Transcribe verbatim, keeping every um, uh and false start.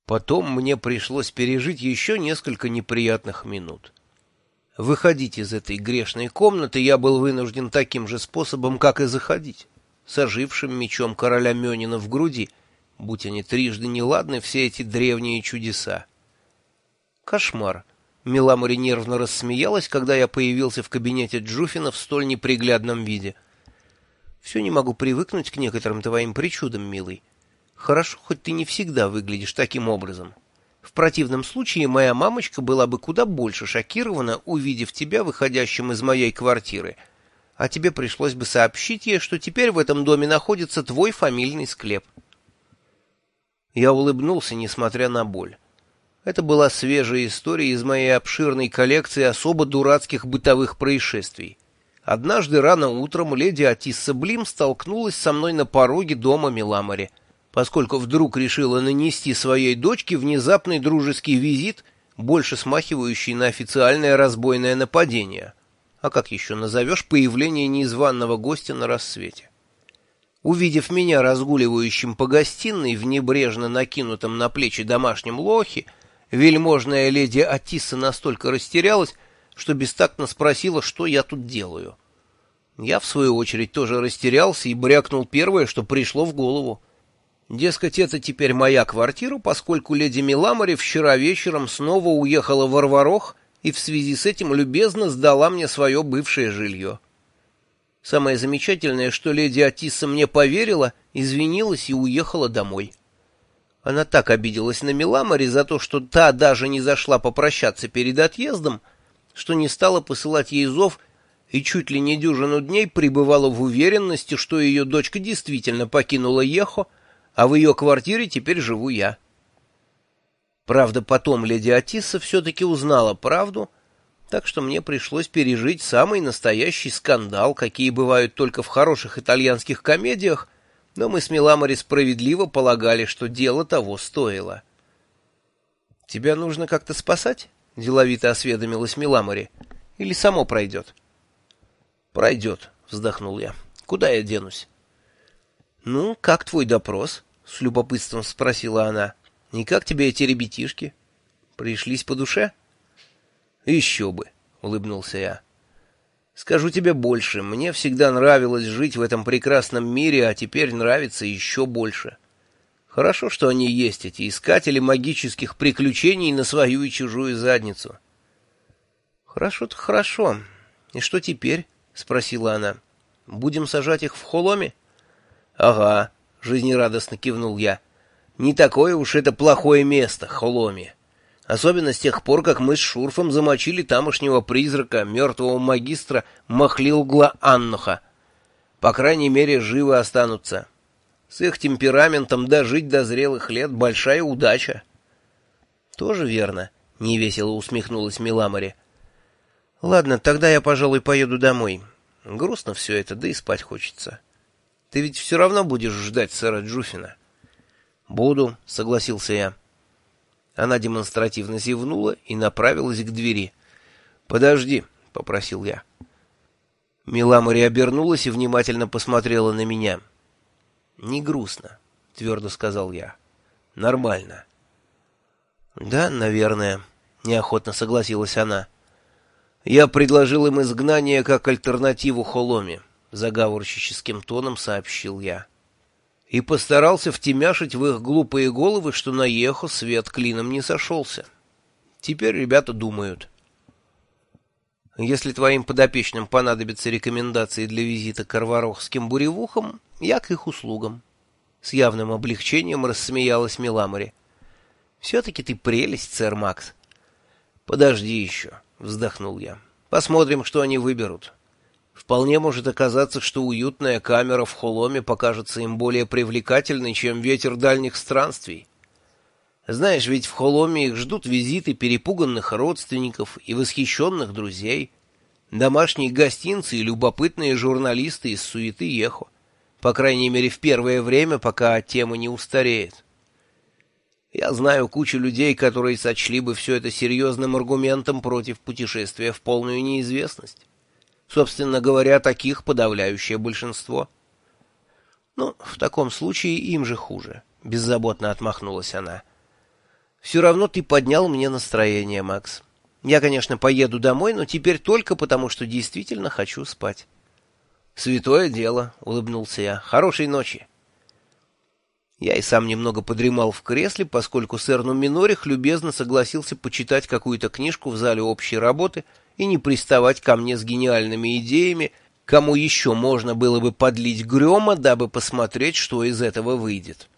Потом мне пришлось пережить еще несколько неприятных минут. Выходить из этой грешной комнаты я был вынужден таким же способом, как и заходить, с ожившим мечом короля Мёнина в груди, будь они трижды неладны все эти древние чудеса. Кошмар. Миламори нервно рассмеялась, когда я появился в кабинете Джуфина в столь неприглядном виде. «Все не могу привыкнуть к некоторым твоим причудам, милый. Хорошо, хоть ты не всегда выглядишь таким образом. В противном случае моя мамочка была бы куда больше шокирована, увидев тебя выходящим из моей квартиры, а тебе пришлось бы сообщить ей, что теперь в этом доме находится твой фамильный склеп». Я улыбнулся, несмотря на боль. Это была свежая история из моей обширной коллекции особо дурацких бытовых происшествий. Однажды рано утром леди Атисса Блим столкнулась со мной на пороге дома Миламори, поскольку вдруг решила нанести своей дочке внезапный дружеский визит, больше смахивающий на официальное разбойное нападение. А как еще назовешь появление незваного гостя на рассвете? Увидев меня разгуливающим по гостиной в небрежно накинутом на плечи домашнем лохе, вельможная леди Атисса настолько растерялась, что бестактно спросила, что я тут делаю. Я, в свою очередь, тоже растерялся и брякнул первое, что пришло в голову. Дескать, это теперь моя квартира, поскольку леди Миламори вчера вечером снова уехала в Арварох и в связи с этим любезно сдала мне свое бывшее жилье. Самое замечательное, что леди Атисса мне поверила, извинилась и уехала домой. Она так обиделась на Миламори за то, что та даже не зашла попрощаться перед отъездом, что не стала посылать ей зов и чуть ли не дюжину дней пребывала в уверенности, что ее дочка действительно покинула Ехо, а в ее квартире теперь живу я. Правда, потом леди Атисса все-таки узнала правду, так что мне пришлось пережить самый настоящий скандал, какие бывают только в хороших итальянских комедиях, но мы с Миламори справедливо полагали, что дело того стоило. «Тебя нужно как-то спасать?» — деловито осведомилась Миламори. «Или само пройдет?» «Пройдет», — вздохнул я. «Куда я денусь?» «Ну, как твой допрос?» — с любопытством спросила она. «И как тебе эти ребятишки? Пришлись по душе?» «Еще бы», — улыбнулся я. «Скажу тебе больше, мне всегда нравилось жить в этом прекрасном мире, а теперь нравится еще больше. Хорошо, что они есть, эти искатели магических приключений на свою и чужую задницу». «Хорошо-то хорошо. И что теперь?» — спросила она. «Будем сажать их в холоме?» «Ага», — жизнерадостно кивнул я. «Не такое уж это плохое место, Холоми. Особенно с тех пор, как мы с Шурфом замочили тамошнего призрака, мертвого магистра Махлилгла Анноха. По крайней мере, живы останутся. С их темпераментом дожить до зрелых лет — большая удача». «Тоже верно», — невесело усмехнулась Миламори. «Ладно, тогда я, пожалуй, поеду домой. Грустно все это, да и спать хочется. Ты ведь все равно будешь ждать сэра Джуфина?» «Буду», — согласился я. Она демонстративно зевнула и направилась к двери. «Подожди», — попросил я. Миламори обернулась и внимательно посмотрела на меня. «Не грустно», — твердо сказал я. «Нормально». «Да, наверное», — неохотно согласилась она. «Я предложил им изгнание как альтернативу Холоме», — заговорщическим тоном сообщил я. И постарался втемяшить в их глупые головы, что на Ехо свет клином не сошелся. Теперь ребята думают. Если твоим подопечным понадобятся рекомендации для визита к арварохским буревухам, я к их услугам. С явным облегчением рассмеялась Миламори. Все-таки ты прелесть, сэр Макс. Подожди еще, вздохнул я. Посмотрим, что они выберут. Вполне может оказаться, что уютная камера в Холоме покажется им более привлекательной, чем ветер дальних странствий. Знаешь, ведь в Холоме их ждут визиты перепуганных родственников и восхищенных друзей, домашние гостинцы и любопытные журналисты из суеты Ехо, по крайней мере в первое время, пока тема не устареет. Я знаю кучу людей, которые сочли бы все это серьезным аргументом против путешествия в полную неизвестность. Собственно говоря, таких подавляющее большинство. Ну, в таком случае им же хуже, — беззаботно отмахнулась она. Все равно ты поднял мне настроение, Макс. Я, конечно, поеду домой, но теперь только потому, что действительно хочу спать. Святое дело, улыбнулся я. Хорошей ночи. Я и сам немного подремал в кресле, поскольку сэр Нуминорих любезно согласился почитать какую-то книжку в зале общей работы и не приставать ко мне с гениальными идеями, кому еще можно было бы подлить грема, дабы посмотреть, что из этого выйдет.